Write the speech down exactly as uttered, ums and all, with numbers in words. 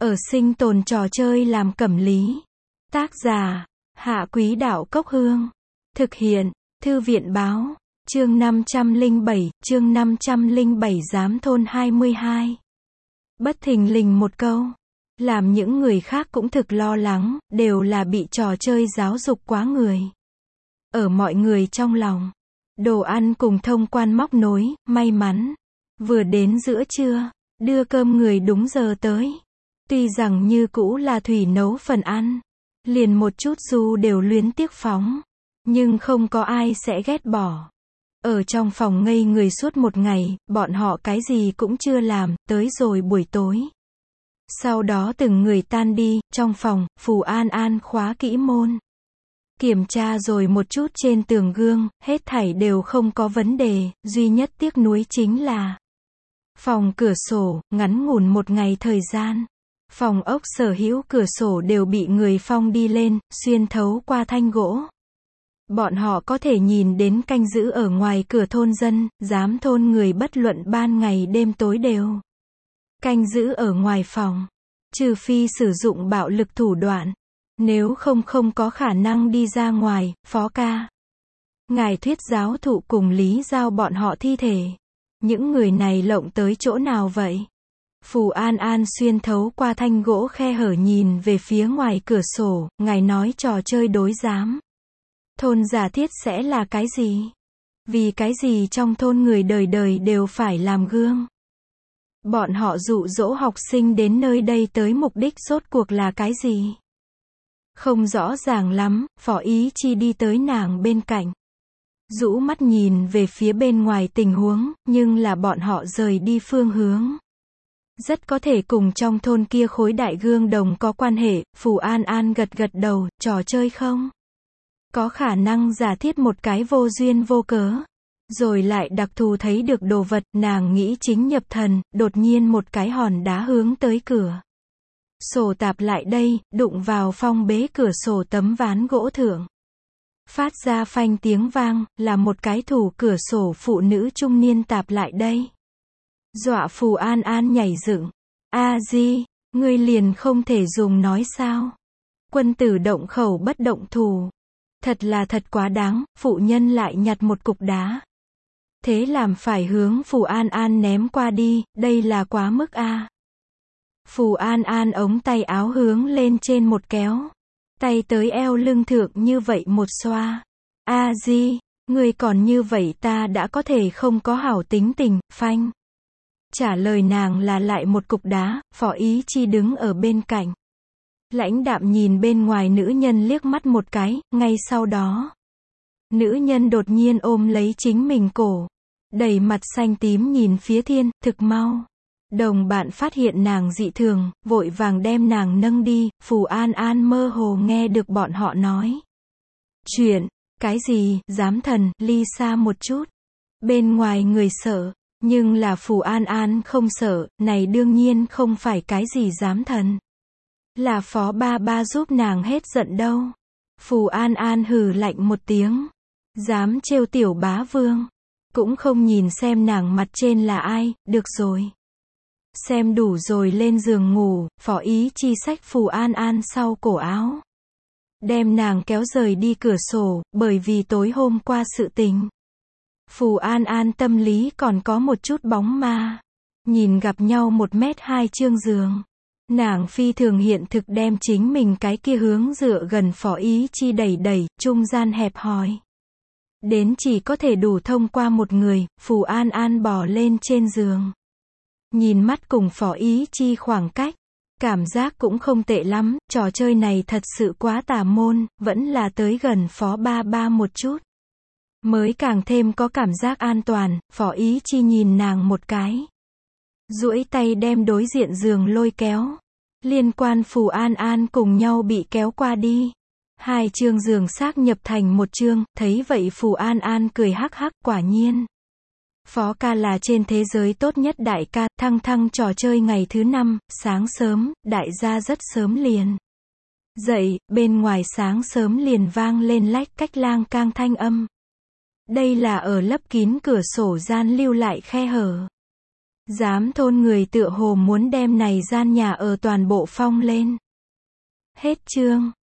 Ở sinh tồn trò chơi làm cẩm lý. Tác giả, Hạ Quý Đạo Cốc Hương. Thực hiện, Thư viện Báo. Chương năm trăm lẻ bảy, chương năm trăm lẻ bảy Giám thôn hai mươi hai. Bất thình lình một câu, làm những người khác cũng thực lo lắng, đều là bị trò chơi giáo dục quá người. Ở mọi người trong lòng, đồ ăn cùng thông quan móc nối, may mắn. Vừa đến giữa trưa, đưa cơm người đúng giờ tới. Tuy rằng như cũ là thủy nấu phần ăn, liền một chút du đều luyến tiếc phóng, nhưng không có ai sẽ ghét bỏ. Ở trong phòng ngây người suốt một ngày, bọn họ cái gì cũng chưa làm, tới rồi buổi tối. Sau đó từng người tan đi, trong phòng, Phù An An khóa kỹ môn. Kiểm tra rồi một chút trên tường gương, hết thảy đều không có vấn đề, duy nhất tiếc nuối chính là phòng cửa sổ, ngắn ngủn một ngày thời gian. Phòng ốc sở hữu cửa sổ đều bị người phong đi lên, xuyên thấu qua thanh gỗ. Bọn họ có thể nhìn đến canh giữ ở ngoài cửa thôn dân, giám thôn người bất luận ban ngày đêm tối đều canh giữ ở ngoài phòng. Trừ phi sử dụng bạo lực thủ đoạn. Nếu không không có khả năng đi ra ngoài, Phó ca. Ngài thuyết giáo thụ cùng lý giao bọn họ thi thể. Những người này lộng tới chỗ nào vậy? Phù An An xuyên thấu qua thanh gỗ khe hở nhìn về phía ngoài cửa sổ, ngài nói trò chơi đối giám thôn giả thiết sẽ là cái gì? Vì cái gì trong thôn người đời đời đều phải làm gương? Bọn họ dụ dỗ học sinh đến nơi đây tới mục đích rốt cuộc là cái gì? Không rõ ràng lắm, Phó Ý Chi đi tới nàng bên cạnh. Rũ mắt nhìn về phía bên ngoài tình huống, nhưng là bọn họ rời đi phương hướng. Rất có thể cùng trong thôn kia khối đại gương đồng có quan hệ. Phù An An gật gật đầu, trò chơi không? Có khả năng giả thiết một cái vô duyên vô cớ. Rồi lại đặc thù thấy được đồ vật, nàng nghĩ chính nhập thần, đột nhiên một cái hòn đá hướng tới cửa sổ tạp lại đây, đụng vào phong bế cửa sổ tấm ván gỗ thượng. Phát ra phanh tiếng vang, là một cái thủ cửa sổ phụ nữ trung niên tạp lại đây. Dọa Phù An An nhảy dựng. A di, ngươi liền không thể dùng nói sao? Quân tử động khẩu bất động thủ. Thật là thật quá đáng, phụ nhân lại nhặt một cục đá. Thế làm phải hướng Phù An An ném qua đi, đây là quá mức a. Phù An An ống tay áo hướng lên trên một kéo. Tay tới eo lưng thượng như vậy một xoa. A di, ngươi còn như vậy ta đã có thể không có hảo tính tình, phanh. Trả lời nàng là lại một cục đá. Phó Ý Chi đứng ở bên cạnh. Lãnh đạm nhìn bên ngoài nữ nhân liếc mắt một cái, ngay sau đó. Nữ nhân đột nhiên ôm lấy chính mình cổ. Đầy mặt xanh tím nhìn phía thiên, thực mau. Đồng bạn phát hiện nàng dị thường, vội vàng đem nàng nâng đi. Phù An An mơ hồ nghe được bọn họ nói. Chuyện, cái gì, giám thần, ly xa một chút. Bên ngoài người sợ, nhưng là Phù An An không sợ, này đương nhiên không phải cái gì giám thần. Là Phó ba ba giúp nàng hết giận đâu. Phù An An hừ lạnh một tiếng. Dám trêu tiểu bá vương. Cũng không nhìn xem nàng mặt trên là ai, được rồi. Xem đủ rồi lên giường ngủ, Phó Ý Chi xách Phù An An sau cổ áo. Đem nàng kéo rời đi cửa sổ, bởi vì tối hôm qua sự tình. Phù An An tâm lý còn có một chút bóng ma. Nhìn gặp nhau một mét hai trương giường. Nàng phi thường hiện thực đem chính mình cái kia hướng dựa gần Phó Ý Chi đẩy đẩy, trung gian hẹp hòi. Đến chỉ có thể đủ thông qua một người, Phù An An bò lên trên giường. Nhìn mắt cùng Phó Ý Chi khoảng cách. Cảm giác cũng không tệ lắm, trò chơi này thật sự quá tà môn, vẫn là tới gần Phó ba ba một chút. Mới càng thêm có cảm giác an toàn. Phó Ý Chi nhìn nàng một cái. Duỗi tay đem đối diện giường lôi kéo. Liên quan Phù An An cùng nhau bị kéo qua đi. Hai chương giường xác nhập thành một chương, thấy vậy Phù An An cười hắc hắc, quả nhiên. Phó ca là trên thế giới tốt nhất đại ca. Thăng thăng trò chơi ngày thứ năm, sáng sớm, đại gia rất sớm liền dậy, bên ngoài sáng sớm liền vang lên lách cách lang cang thanh âm. Đây là ở lấp kín cửa sổ gian lưu lại khe hở. Giám thôn người tựa hồ muốn đem này gian nhà ở toàn bộ phong lên. Hết chương.